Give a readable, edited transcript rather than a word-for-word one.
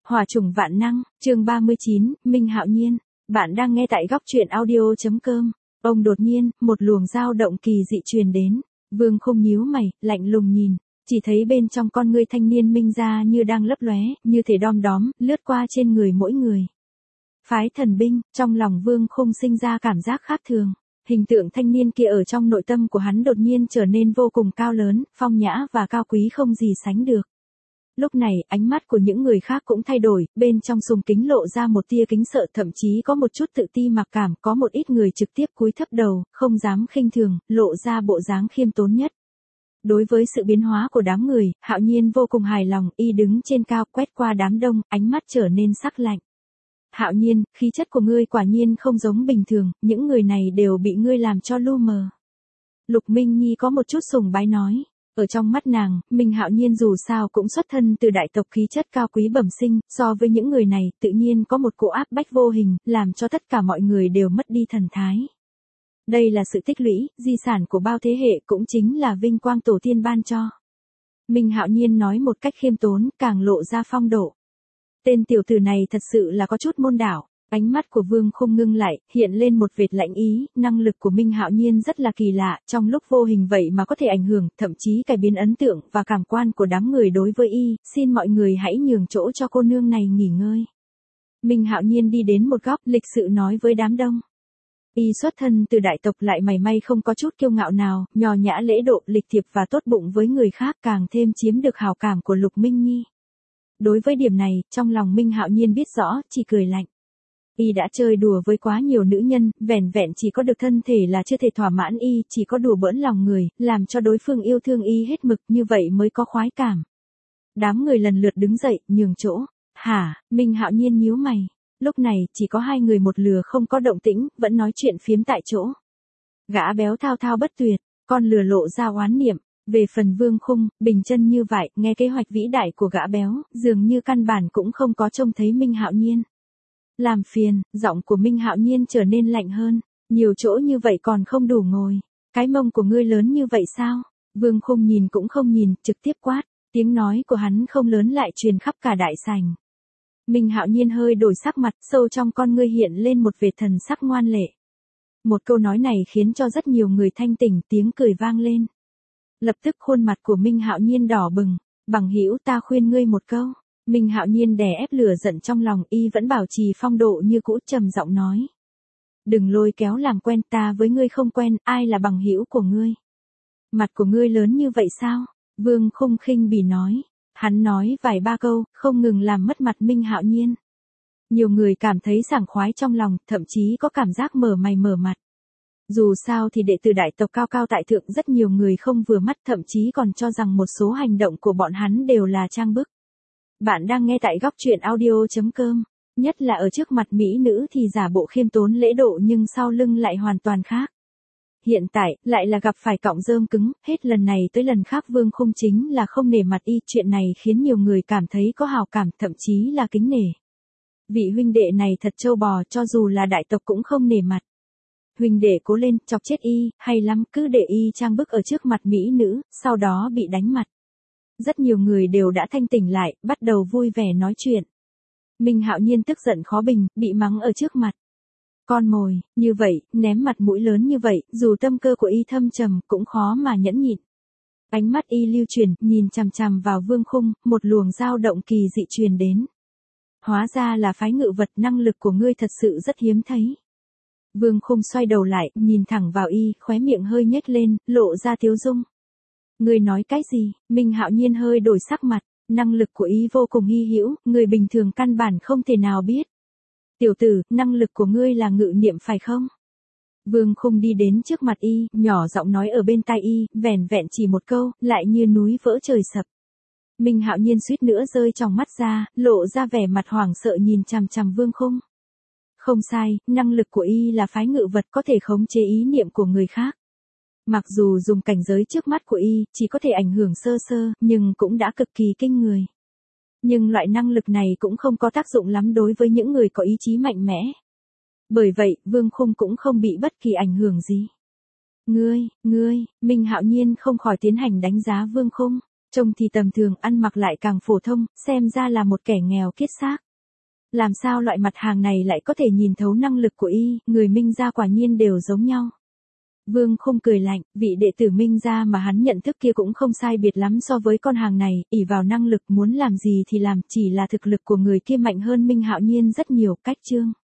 Hỏa trùng vạn năng, chương 39, Minh Hạo Nhiên. Bạn đang nghe tại góc truyện audio.com. Ông đột nhiên, một luồng dao động kỳ dị truyền đến. Vương Khung nhíu mày, lạnh lùng nhìn. Chỉ thấy bên trong con ngươi thanh niên minh ra như đang lấp lóe, như thể đom đóm, lướt qua trên người mỗi người. Phái thần binh, trong lòng Vương Khung sinh ra cảm giác khác thường. Hình tượng thanh niên kia ở trong nội tâm của hắn đột nhiên trở nên vô cùng cao lớn, phong nhã và cao quý không gì sánh được. Lúc này, ánh mắt của những người khác cũng thay đổi, bên trong sùng kính lộ ra một tia kính sợ, thậm chí có một chút tự ti mặc cảm, có một ít người trực tiếp cúi thấp đầu, không dám khinh thường, lộ ra bộ dáng khiêm tốn nhất. Đối với sự biến hóa của đám người, Hạo Nhiên vô cùng hài lòng, y đứng trên cao quét qua đám đông, ánh mắt trở nên sắc lạnh. Hạo Nhiên, khí chất của ngươi quả nhiên không giống bình thường, những người này đều bị ngươi làm cho lu mờ. Lục Minh Nhi có một chút sùng bái nói. Ở trong mắt nàng, Minh Hạo Nhiên dù sao cũng xuất thân từ đại tộc khí chất cao quý bẩm sinh, so với những người này, tự nhiên có một cỗ áp bách vô hình, làm cho tất cả mọi người đều mất đi thần thái. Đây là sự tích lũy, di sản của bao thế hệ, cũng chính là vinh quang tổ tiên ban cho. Minh Hạo Nhiên nói một cách khiêm tốn, càng lộ ra phong độ. Tên tiểu tử này thật sự là có chút môn đạo. Ánh mắt của Vương Khung ngưng lại, hiện lên một vệt lạnh ý, năng lực của Minh Hạo Nhiên rất là kỳ lạ, trong lúc vô hình vậy mà có thể ảnh hưởng, thậm chí cải biến ấn tượng và cảm quan của đám người đối với y, xin mọi người hãy nhường chỗ cho cô nương này nghỉ ngơi. Minh Hạo Nhiên đi đến một góc, lịch sự nói với đám đông. Y xuất thân từ đại tộc lại mảy may không có chút kiêu ngạo nào, nho nhã lễ độ, lịch thiệp và tốt bụng với người khác, càng thêm chiếm được hào cảm của Lục Minh Nhi. Đối với điểm này, trong lòng Minh Hạo Nhiên biết rõ, chỉ cười lạnh. Y đã chơi đùa với quá nhiều nữ nhân, vẻn vẹn chỉ có được thân thể là chưa thể thỏa mãn y, chỉ có đùa bỡn lòng người, làm cho đối phương yêu thương y hết mực, như vậy mới có khoái cảm. Đám người lần lượt đứng dậy, nhường chỗ. Hả, Minh Hạo Nhiên nhíu mày. Lúc này, chỉ có hai người một lừa không có động tĩnh, vẫn nói chuyện phiếm tại chỗ. Gã béo thao thao bất tuyệt, con lừa lộ ra oán niệm. Về phần Vương Khung, bình chân như vậy, nghe kế hoạch vĩ đại của gã béo, dường như căn bản cũng không có trông thấy Minh Hạo Nhiên. Làm phiền, giọng của Minh Hạo Nhiên trở nên lạnh hơn, nhiều chỗ như vậy còn không đủ ngồi, cái mông của ngươi lớn như vậy sao? Vương Khung nhìn cũng không nhìn, trực tiếp quát, tiếng nói của hắn không lớn lại truyền khắp cả đại sảnh. Minh Hạo Nhiên hơi đổi sắc mặt, sâu trong con ngươi hiện lên một vệt thần sắc ngoan lệ. Một câu nói này khiến cho rất nhiều người thanh tỉnh, tiếng cười vang lên. Lập tức khuôn mặt của Minh Hạo Nhiên đỏ bừng, bằng hữu ta khuyên ngươi một câu. Minh Hạo Nhiên đè ép lửa giận trong lòng, y vẫn bảo trì phong độ như cũ, trầm giọng nói. Đừng lôi kéo làm quen, ta với ngươi không quen, ai là bằng hữu của ngươi? Mặt của ngươi lớn như vậy sao? Vương Khung khinh bỉ nói. Hắn nói vài ba câu, không ngừng làm mất mặt Minh Hạo Nhiên. Nhiều người cảm thấy sảng khoái trong lòng, thậm chí có cảm giác mở mày mở mặt. Dù sao thì đệ tử đại tộc cao cao tại thượng, rất nhiều người không vừa mắt, thậm chí còn cho rằng một số hành động của bọn hắn đều là trang bức. Bạn đang nghe tại góc truyện audio.com, nhất là ở trước mặt mỹ nữ thì giả bộ khiêm tốn lễ độ nhưng sau lưng lại hoàn toàn khác. Hiện tại, lại là gặp phải cọng rơm cứng, hết lần này tới lần khác Vương Khung chính là không nể mặt y, chuyện này khiến nhiều người cảm thấy có hào cảm, thậm chí là kính nể. Vị huynh đệ này thật trâu bò, cho dù là đại tộc cũng không nể mặt. Huynh đệ cố lên, chọc chết y, hay lắm, cứ để y trang bức ở trước mặt mỹ nữ, sau đó bị đánh mặt. Rất nhiều người đều đã thanh tỉnh lại, bắt đầu vui vẻ nói chuyện. Minh Hạo Nhiên tức giận khó bình, bị mắng ở trước mặt. Con mồi, như vậy, ném mặt mũi lớn như vậy, dù tâm cơ của y thâm trầm, cũng khó mà nhẫn nhịn. Ánh mắt y lưu chuyển, nhìn chằm chằm vào Vương Khung, một luồng dao động kỳ dị truyền đến. Hóa ra là phái ngự vật, năng lực của ngươi thật sự rất hiếm thấy. Vương Khung xoay đầu lại, nhìn thẳng vào y, khóe miệng hơi nhếch lên, lộ ra tiếu dung. Ngươi nói cái gì? Minh Hạo Nhiên hơi đổi sắc mặt, năng lực của y vô cùng hy hữu, người bình thường căn bản không thể nào biết. Tiểu tử, năng lực của ngươi là ngự niệm phải không? Vương Khung đi đến trước mặt y, nhỏ giọng nói ở bên tai y, vẻn vẹn chỉ một câu, lại như núi vỡ trời sập. Minh Hạo Nhiên suýt nữa rơi trong mắt ra, lộ ra vẻ mặt hoảng sợ nhìn chằm chằm Vương Khung. Không sai, năng lực của y là phái ngự vật, có thể khống chế ý niệm của người khác. Mặc dù dùng cảnh giới trước mắt của y, chỉ có thể ảnh hưởng sơ sơ, nhưng cũng đã cực kỳ kinh người. Nhưng loại năng lực này cũng không có tác dụng lắm đối với những người có ý chí mạnh mẽ. Bởi vậy, Vương Khung cũng không bị bất kỳ ảnh hưởng gì. Ngươi, Minh Hạo Nhiên không khỏi tiến hành đánh giá Vương Khung. Trông thì tầm thường, ăn mặc lại càng phổ thông, xem ra là một kẻ nghèo kiết xác. Làm sao loại mặt hàng này lại có thể nhìn thấu năng lực của y, người Minh gia quả nhiên đều giống nhau. Vương Khung cười lạnh, vị đệ tử Minh gia mà hắn nhận thức kia cũng không sai biệt lắm so với con hàng này, ỷ vào năng lực muốn làm gì thì làm, chỉ là thực lực của người kia mạnh hơn Minh Hạo Nhiên rất nhiều. Cách chương